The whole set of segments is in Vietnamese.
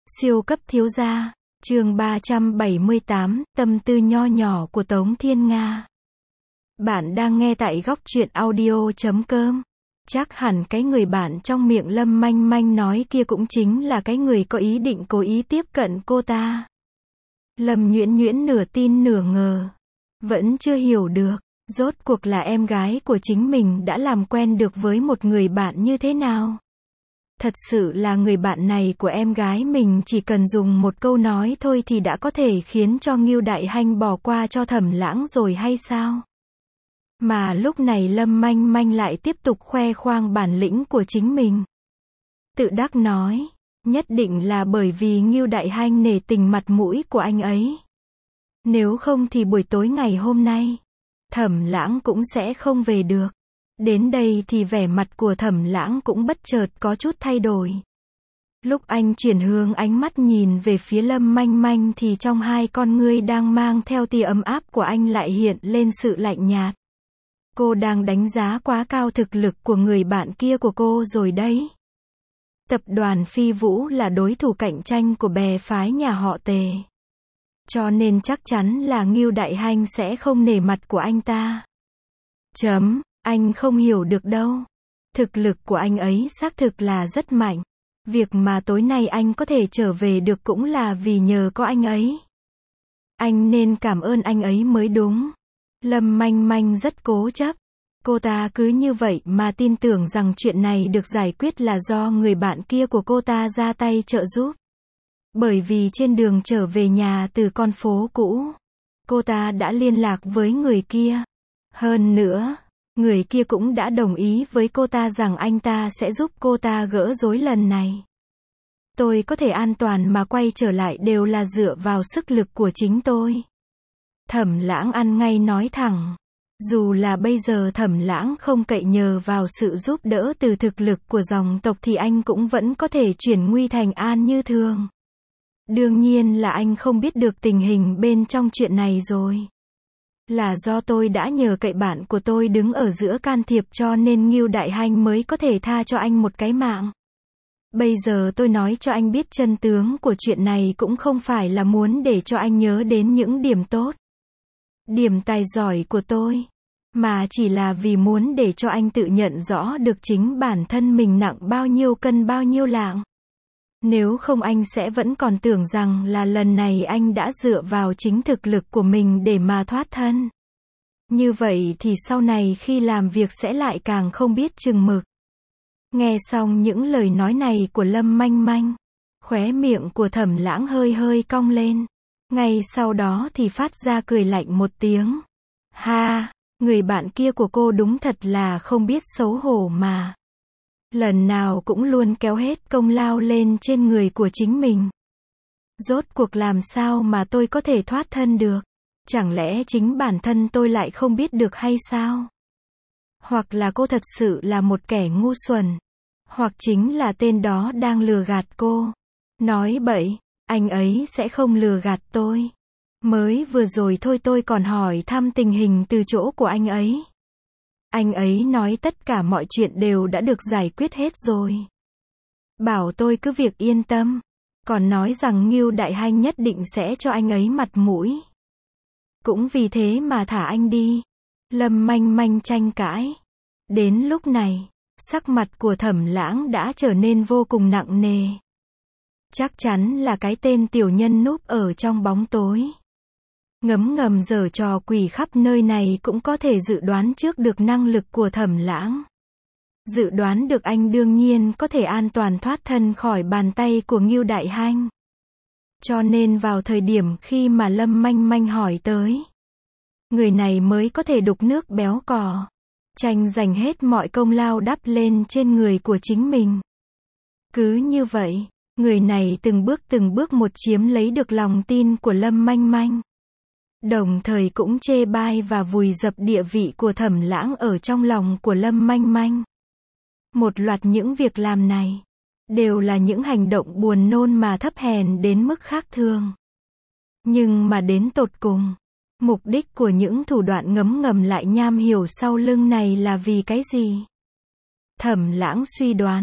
Siêu cấp thiếu gia, chương 378, tâm tư nho nhỏ của Tống Thiên Nga. Bạn đang nghe tại góc truyện audio.com. Chắc hẳn cái người bạn trong miệng Lâm Manh Manh nói kia cũng chính là cái người có ý định cố ý tiếp cận cô ta. Lâm Nhuyễn Nhuyễn nửa tin nửa ngờ. Vẫn chưa hiểu được, rốt cuộc là em gái của chính mình đã làm quen được với một người bạn như thế nào. Thật sự là người bạn này của em gái mình chỉ cần dùng một câu nói thôi thì đã có thể khiến cho Ngưu Đại Hanh bỏ qua cho Thẩm Lãng rồi hay sao? Mà lúc này Lâm Manh Manh lại tiếp tục khoe khoang bản lĩnh của chính mình. Tự đắc nói, nhất định là bởi vì Ngưu Đại Hanh nể tình mặt mũi của anh ấy. Nếu không thì buổi tối ngày hôm nay, Thẩm Lãng cũng sẽ không về được. Đến đây thì vẻ mặt của Thẩm Lãng cũng bất chợt có chút thay đổi. Lúc anh chuyển hướng ánh mắt nhìn về phía Lâm Manh Manh thì trong hai con ngươi đang mang theo tia ấm áp của anh lại hiện lên sự lạnh nhạt. Cô đang đánh giá quá cao thực lực của người bạn kia của cô rồi đấy. Tập đoàn Phi Vũ là đối thủ cạnh tranh của bè phái nhà họ Tề. Cho nên chắc chắn là Ngưu Đại Hanh sẽ không nể mặt của anh ta. Anh không hiểu được đâu. Thực lực của anh ấy xác thực là rất mạnh. Việc mà tối nay anh có thể trở về được cũng là vì nhờ có anh ấy. Anh nên cảm ơn anh ấy mới đúng. Lâm Manh Manh rất cố chấp. Cô ta cứ như vậy mà tin tưởng rằng chuyện này được giải quyết là do người bạn kia của cô ta ra tay trợ giúp. Bởi vì trên đường trở về nhà từ con phố cũ, cô ta đã liên lạc với người kia. Hơn nữa, người kia cũng đã đồng ý với cô ta rằng anh ta sẽ giúp cô ta gỡ rối lần này. Tôi có thể an toàn mà quay trở lại đều là dựa vào sức lực của chính tôi. Thẩm Lãng ăn ngay nói thẳng. Dù là bây giờ Thẩm Lãng không cậy nhờ vào sự giúp đỡ từ thực lực của dòng tộc thì anh cũng vẫn có thể chuyển nguy thành an như thường. Đương nhiên là anh không biết được tình hình bên trong chuyện này rồi. Là do tôi đã nhờ cậy bạn của tôi đứng ở giữa can thiệp cho nên Ngưu Đại Hanh mới có thể tha cho anh một cái mạng. Bây giờ tôi nói cho anh biết chân tướng của chuyện này cũng không phải là muốn để cho anh nhớ đến những điểm tốt, điểm tài giỏi của tôi, mà chỉ là vì muốn để cho anh tự nhận rõ được chính bản thân mình nặng bao nhiêu cân bao nhiêu lạng. Nếu không anh sẽ vẫn còn tưởng rằng là lần này anh đã dựa vào chính thực lực của mình để mà thoát thân. Như vậy thì sau này khi làm việc sẽ lại càng không biết chừng mực. Nghe xong những lời nói này của Lâm Manh Manh, khóe miệng của Thẩm Lãng hơi hơi cong lên. Ngay sau đó thì phát ra cười lạnh một tiếng. Ha, người bạn kia của cô đúng thật là không biết xấu hổ mà. Lần nào cũng luôn kéo hết công lao lên trên người của chính mình. Rốt cuộc làm sao mà tôi có thể thoát thân được? Chẳng lẽ chính bản thân tôi lại không biết được hay sao? Hoặc là cô thật sự là một kẻ ngu xuẩn. Hoặc chính là tên đó đang lừa gạt cô. Nói bậy, anh ấy sẽ không lừa gạt tôi. Mới vừa rồi thôi tôi còn hỏi thăm tình hình từ chỗ của anh ấy. Anh ấy nói tất cả mọi chuyện đều đã được giải quyết hết rồi. Bảo tôi cứ việc yên tâm. Còn nói rằng Ngưu Đại Hanh nhất định sẽ cho anh ấy mặt mũi. Cũng vì thế mà thả anh đi. Lâm Manh Manh tranh cãi. Đến lúc này, sắc mặt của Thẩm Lãng đã trở nên vô cùng nặng nề. Chắc chắn là cái tên tiểu nhân núp ở trong bóng tối, ngấm ngầm giở trò quỷ khắp nơi này cũng có thể dự đoán trước được năng lực của Thẩm Lãng. Dự đoán được anh đương nhiên có thể an toàn thoát thân khỏi bàn tay của Ngưu Đại Hanh. Cho nên vào thời điểm khi mà Lâm Manh Manh hỏi tới, người này mới có thể đục nước béo cò, tranh giành hết mọi công lao đắp lên trên người của chính mình. Cứ như vậy, người này từng bước một chiếm lấy được lòng tin của Lâm Manh Manh. Đồng thời cũng chê bai và vùi dập địa vị của Thẩm Lãng ở trong lòng của Lâm Manh Manh. Một loạt những việc làm này, đều là những hành động buồn nôn mà thấp hèn đến mức khác thường. Nhưng mà đến tột cùng, mục đích của những thủ đoạn ngấm ngầm lại nham hiểm sau lưng này là vì cái gì? Thẩm Lãng suy đoán,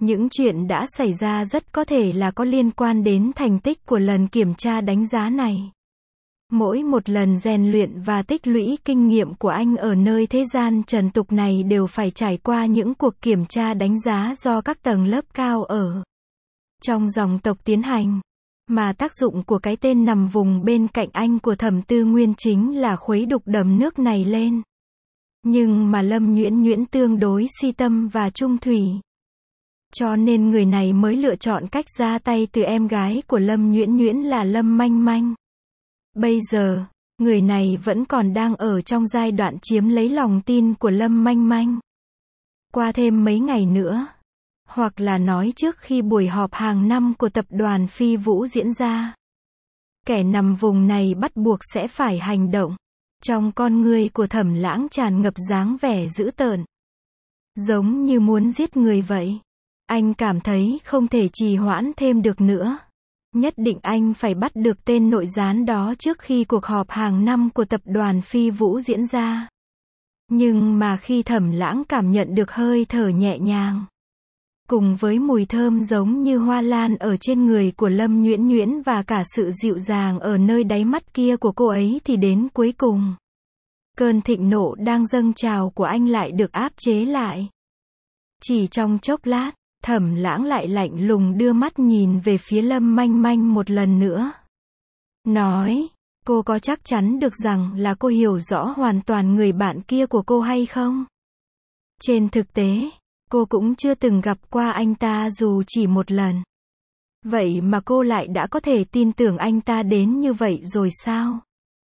Những chuyện đã xảy ra rất có thể là có liên quan đến thành tích của lần kiểm tra đánh giá này. Mỗi một lần rèn luyện và tích lũy kinh nghiệm của anh ở nơi thế gian trần tục này đều phải trải qua những cuộc kiểm tra đánh giá do các tầng lớp cao ở trong dòng tộc tiến hành. Mà tác dụng của cái tên nằm vùng bên cạnh anh của Thẩm Tư Nguyên chính là khuấy đục đầm nước này lên. Nhưng mà Lâm Nhuyễn Nhuyễn tương đối si tâm và trung thủy. Cho nên người này mới lựa chọn cách ra tay từ em gái của Lâm Nhuyễn Nhuyễn là Lâm Manh Manh. Bây giờ, người này vẫn còn đang ở trong giai đoạn chiếm lấy lòng tin của Lâm Manh Manh. Qua thêm mấy ngày nữa, hoặc là nói trước khi buổi họp hàng năm của tập đoàn Phi Vũ diễn ra, kẻ nằm vùng này bắt buộc sẽ phải hành động. Trong con ngươi của Thẩm Lãng tràn ngập dáng vẻ dữ tợn, giống như muốn giết người vậy. Anh cảm thấy không thể trì hoãn thêm được nữa. Nhất định anh phải bắt được tên nội gián đó trước khi cuộc họp hàng năm của tập đoàn Phi Vũ diễn ra. Nhưng mà khi Thẩm Lãng cảm nhận được hơi thở nhẹ nhàng, cùng với mùi thơm giống như hoa lan ở trên người của Lâm Nhuyễn Nhuyễn và cả sự dịu dàng ở nơi đáy mắt kia của cô ấy thì đến cuối cùng, cơn thịnh nộ đang dâng trào của anh lại được áp chế lại. Chỉ trong chốc lát, Thẩm Lãng lại lạnh lùng đưa mắt nhìn về phía Lâm Manh Manh một lần nữa. Nói, cô có chắc chắn được rằng là cô hiểu rõ hoàn toàn người bạn kia của cô hay không? Trên thực tế, cô cũng chưa từng gặp qua anh ta dù chỉ một lần. Vậy mà cô lại đã có thể tin tưởng anh ta đến như vậy rồi sao?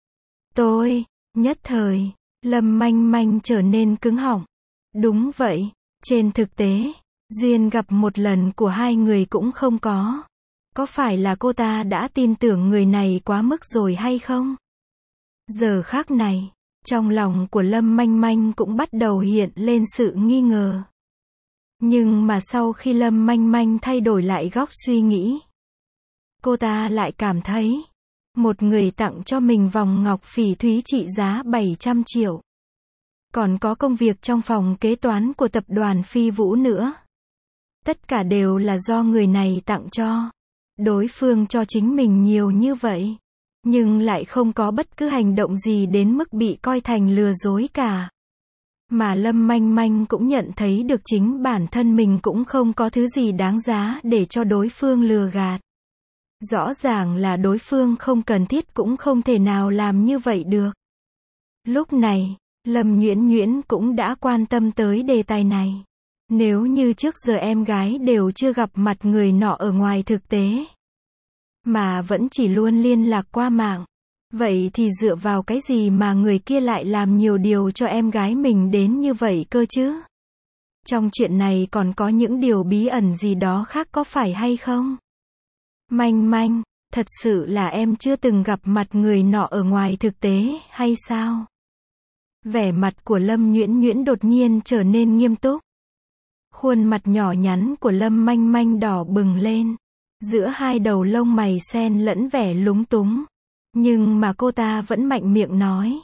Nhất thời, Lâm Manh Manh trở nên cứng họng. Đúng vậy, trên thực tế, duyên gặp một lần của hai người cũng không có. Có phải là cô ta đã tin tưởng người này quá mức rồi hay không? Giờ khắc này, trong lòng của Lâm Manh Manh cũng bắt đầu hiện lên sự nghi ngờ. Nhưng mà sau khi Lâm Manh Manh thay đổi lại góc suy nghĩ, cô ta lại cảm thấy, một người tặng cho mình vòng ngọc phỉ thúy trị giá 700 triệu. Còn có công việc trong phòng kế toán của tập đoàn Phi Vũ nữa. Tất cả đều là do người này tặng cho. Đối phương cho chính mình nhiều như vậy, nhưng lại không có bất cứ hành động gì đến mức bị coi thành lừa dối cả. Mà Lâm Manh Manh cũng nhận thấy được chính bản thân mình cũng không có thứ gì đáng giá để cho đối phương lừa gạt. Rõ ràng là đối phương không cần thiết cũng không thể nào làm như vậy được. Lúc này, Lâm Nhuyễn Nhuyễn cũng đã quan tâm tới đề tài này. Nếu như trước giờ em gái đều chưa gặp mặt người nọ ở ngoài thực tế, mà vẫn chỉ luôn liên lạc qua mạng, vậy thì dựa vào cái gì mà người kia lại làm nhiều điều cho em gái mình đến như vậy cơ chứ? Trong chuyện này còn có những điều bí ẩn gì đó khác có phải hay không? Manh Manh, thật sự là em chưa từng gặp mặt người nọ ở ngoài thực tế, hay sao? Vẻ mặt của Lâm Nhuyễn Nhuyễn đột nhiên trở nên nghiêm túc. Khuôn mặt nhỏ nhắn của Lâm Manh Manh đỏ bừng lên. Giữa hai đầu lông mày xen lẫn vẻ lúng túng. Nhưng mà cô ta vẫn mạnh miệng nói.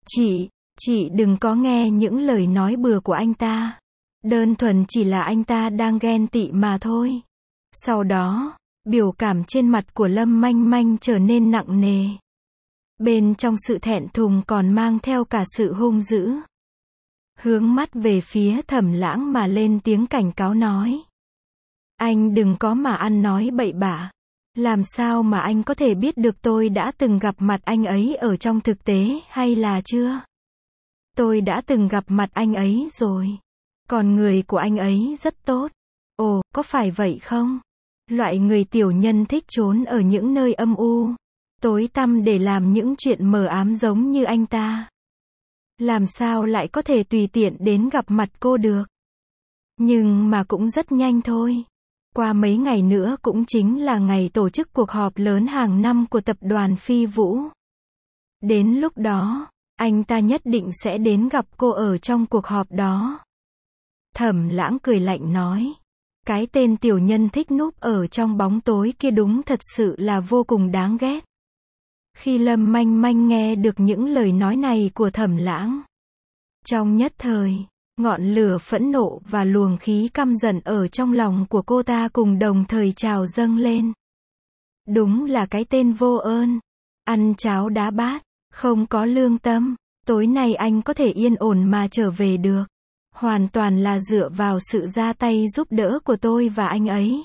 Chị đừng có nghe những lời nói bừa của anh ta. Đơn thuần chỉ là anh ta đang ghen tị mà thôi. Sau đó, biểu cảm trên mặt của Lâm Manh Manh trở nên nặng nề. Bên trong sự thẹn thùng còn mang theo cả sự hung dữ. Hướng mắt về phía Thẩm Lãng mà lên tiếng cảnh cáo nói. Anh đừng có mà ăn nói bậy bạ. Làm sao mà anh có thể biết được tôi đã từng gặp mặt anh ấy ở trong thực tế hay là chưa? Tôi đã từng gặp mặt anh ấy rồi. Còn người của anh ấy rất tốt. Ồ, có phải vậy không? Loại người tiểu nhân thích trốn ở những nơi âm u, tối tăm để làm những chuyện mờ ám giống như anh ta. Làm sao lại có thể tùy tiện đến gặp mặt cô được? Nhưng mà cũng rất nhanh thôi. Qua mấy ngày nữa cũng chính là ngày tổ chức cuộc họp lớn hàng năm của tập đoàn Phi Vũ. Đến lúc đó, anh ta nhất định sẽ đến gặp cô ở trong cuộc họp đó. Thẩm Lãng cười lạnh nói. Cái tên tiểu nhân thích núp ở trong bóng tối kia đúng thật sự là vô cùng đáng ghét. Khi Lâm Manh Manh nghe được những lời nói này của Thẩm Lãng, trong nhất thời, Ngọn lửa phẫn nộ và luồng khí căm giận ở trong lòng của cô ta cùng đồng thời trào dâng lên. Đúng là cái tên vô ơn. Ăn cháo đá bát, không có lương tâm. Tối nay anh có thể yên ổn mà trở về được. Hoàn toàn là dựa vào sự ra tay giúp đỡ của tôi và anh ấy.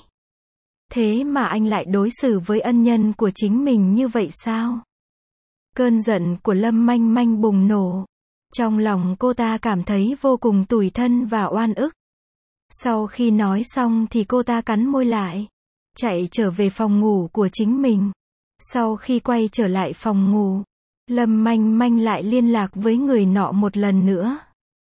Thế mà anh lại đối xử với ân nhân của chính mình như vậy sao? Cơn giận của Lâm Manh Manh bùng nổ. Trong lòng cô ta cảm thấy vô cùng tủi thân và oan ức. Sau khi nói xong thì cô ta cắn môi lại, chạy trở về phòng ngủ của chính mình. Sau khi quay trở lại phòng ngủ, Lâm Manh Manh lại liên lạc với người nọ một lần nữa.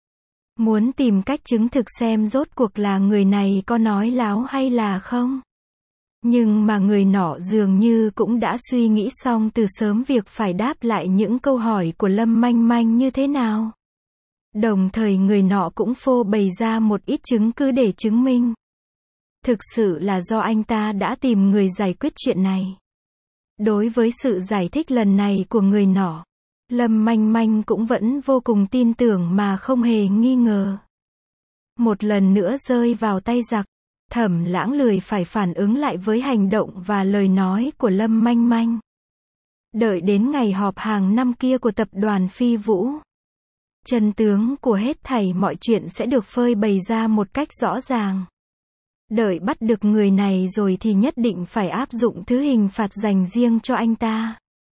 Muốn tìm cách chứng thực xem rốt cuộc là người này có nói láo hay là không. Nhưng mà người nọ dường như cũng đã suy nghĩ xong từ sớm việc phải đáp lại những câu hỏi của Lâm Manh Manh như thế nào. Đồng thời người nọ cũng phô bày ra một ít chứng cứ để chứng minh. Thực sự là do anh ta đã tìm người giải quyết chuyện này. Đối với sự giải thích lần này của người nọ, Lâm Manh Manh cũng vẫn vô cùng tin tưởng mà không hề nghi ngờ. Một lần nữa rơi vào tay giặc, Thẩm Lãng lười phải phản ứng lại với hành động và lời nói của Lâm Manh Manh. Đợi đến ngày họp hàng năm kia của tập đoàn Phi Vũ, chân tướng của hết thảy mọi chuyện sẽ được phơi bày ra một cách rõ ràng. Đợi bắt được người này rồi thì nhất định phải áp dụng thứ hình phạt dành riêng cho anh ta.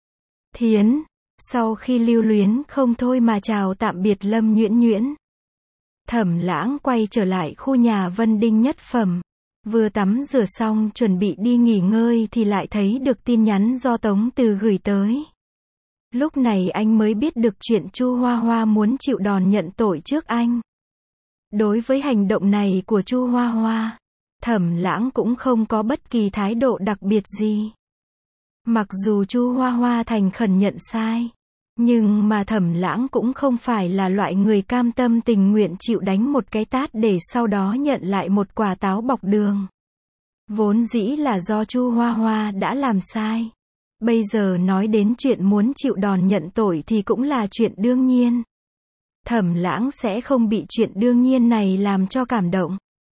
Thiến, sau khi lưu luyến không thôi mà chào tạm biệt Lâm Nhuyễn Nhuyễn, Thẩm Lãng quay trở lại khu nhà Vân Đinh nhất phẩm. Vừa tắm rửa xong chuẩn bị đi nghỉ ngơi thì lại thấy được tin nhắn do Tống Từ gửi tới. Lúc này anh mới biết được chuyện Chu Hoa Hoa muốn chịu đòn nhận tội trước anh. Đối với hành động này của Chu Hoa Hoa, Thẩm Lãng cũng không có bất kỳ thái độ đặc biệt gì. Mặc dù Chu Hoa Hoa thành khẩn nhận sai, nhưng mà Thẩm Lãng cũng không phải là loại người cam tâm tình nguyện chịu đánh một cái tát để sau đó nhận lại một quả táo bọc đường. Vốn dĩ là do Chu Hoa Hoa đã làm sai. Bây giờ nói đến chuyện muốn chịu đòn nhận tội thì cũng là chuyện đương nhiên. Thẩm Lãng sẽ không bị chuyện đương nhiên này làm cho cảm động.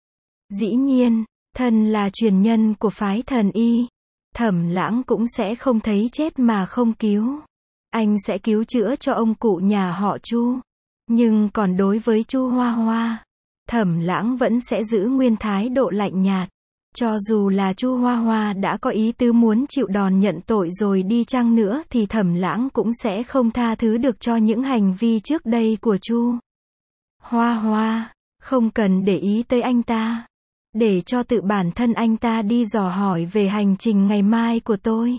Dĩ nhiên, thân là truyền nhân của phái Thần Y, Thẩm Lãng cũng sẽ không thấy chết mà không cứu. Anh sẽ cứu chữa cho ông cụ nhà họ Chu. Nhưng còn đối với Chu Hoa Hoa, Thẩm Lãng vẫn sẽ giữ nguyên thái độ lạnh nhạt. Cho dù là Chu Hoa Hoa đã có ý tứ muốn chịu đòn nhận tội rồi đi chăng nữa thì Thẩm Lãng cũng sẽ không tha thứ được cho những hành vi trước đây của Chu Hoa Hoa. Không cần để ý tới anh ta. Để cho tự bản thân anh ta đi dò hỏi về hành trình ngày mai của tôi.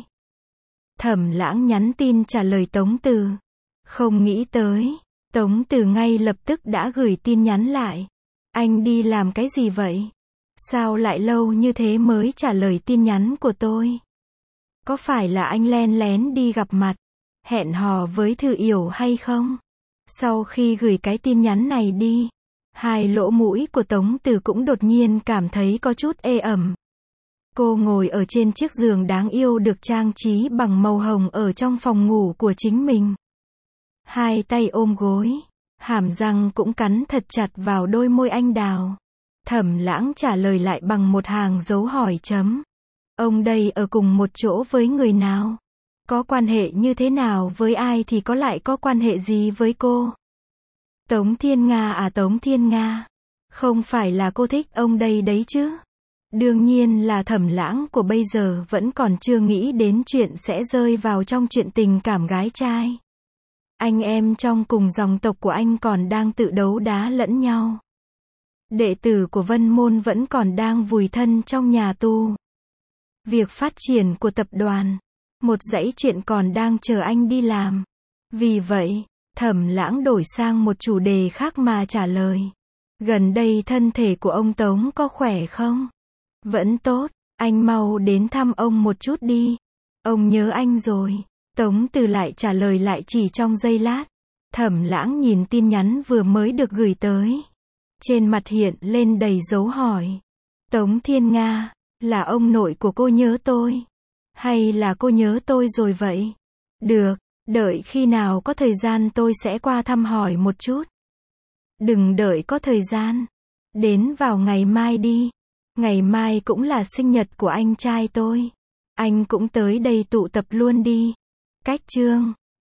Thẩm Lãng nhắn tin trả lời Tống Từ. Không nghĩ tới, Tống Từ ngay lập tức đã gửi tin nhắn lại. Anh đi làm cái gì vậy? Sao lại lâu như thế mới trả lời tin nhắn của tôi? Có phải là anh len lén đi gặp mặt, hẹn hò với Thư Yểu hay không? Sau khi gửi cái tin nhắn này đi, hai lỗ mũi của Tống Từ cũng đột nhiên cảm thấy có chút ê ẩm. Cô ngồi ở trên chiếc giường đáng yêu được trang trí bằng màu hồng ở trong phòng ngủ của chính mình. Hai tay ôm gối, hàm răng cũng cắn thật chặt vào đôi môi anh đào. Thẩm Lãng trả lời lại bằng một hàng dấu hỏi chấm. Ông đây ở cùng một chỗ với người nào? Có quan hệ như thế nào với ai thì có lại có quan hệ gì với cô? Tống Thiên Nga à, Tống Thiên Nga. Không phải là cô thích ông đây đấy chứ? Đương nhiên là Thẩm Lãng của bây giờ vẫn còn chưa nghĩ đến chuyện sẽ rơi vào trong chuyện tình cảm gái trai. Anh em trong cùng dòng tộc của anh còn đang tự đấu đá lẫn nhau. Đệ tử của Vân Môn vẫn còn đang vùi thân trong nhà tù. Việc phát triển của tập đoàn, một dãy chuyện còn đang chờ anh đi làm. Vì vậy, Thẩm Lãng đổi sang một chủ đề khác mà trả lời. Gần đây thân thể của ông Tống có khỏe không? Vẫn tốt, anh mau đến thăm ông một chút đi. Ông nhớ anh rồi. Tống Từ lại trả lời lại chỉ trong giây lát. Thẩm Lãng nhìn tin nhắn vừa mới được gửi tới. Trên mặt hiện lên đầy dấu hỏi. Tống Thiên Nga, là ông nội của cô nhớ tôi? Hay là cô nhớ tôi rồi vậy? Được, đợi khi nào có thời gian tôi sẽ qua thăm hỏi một chút. Đừng đợi có thời gian. Đến vào ngày mai đi. Ngày mai cũng là sinh nhật của anh trai tôi. Anh cũng tới đây tụ tập luôn đi. Cách chương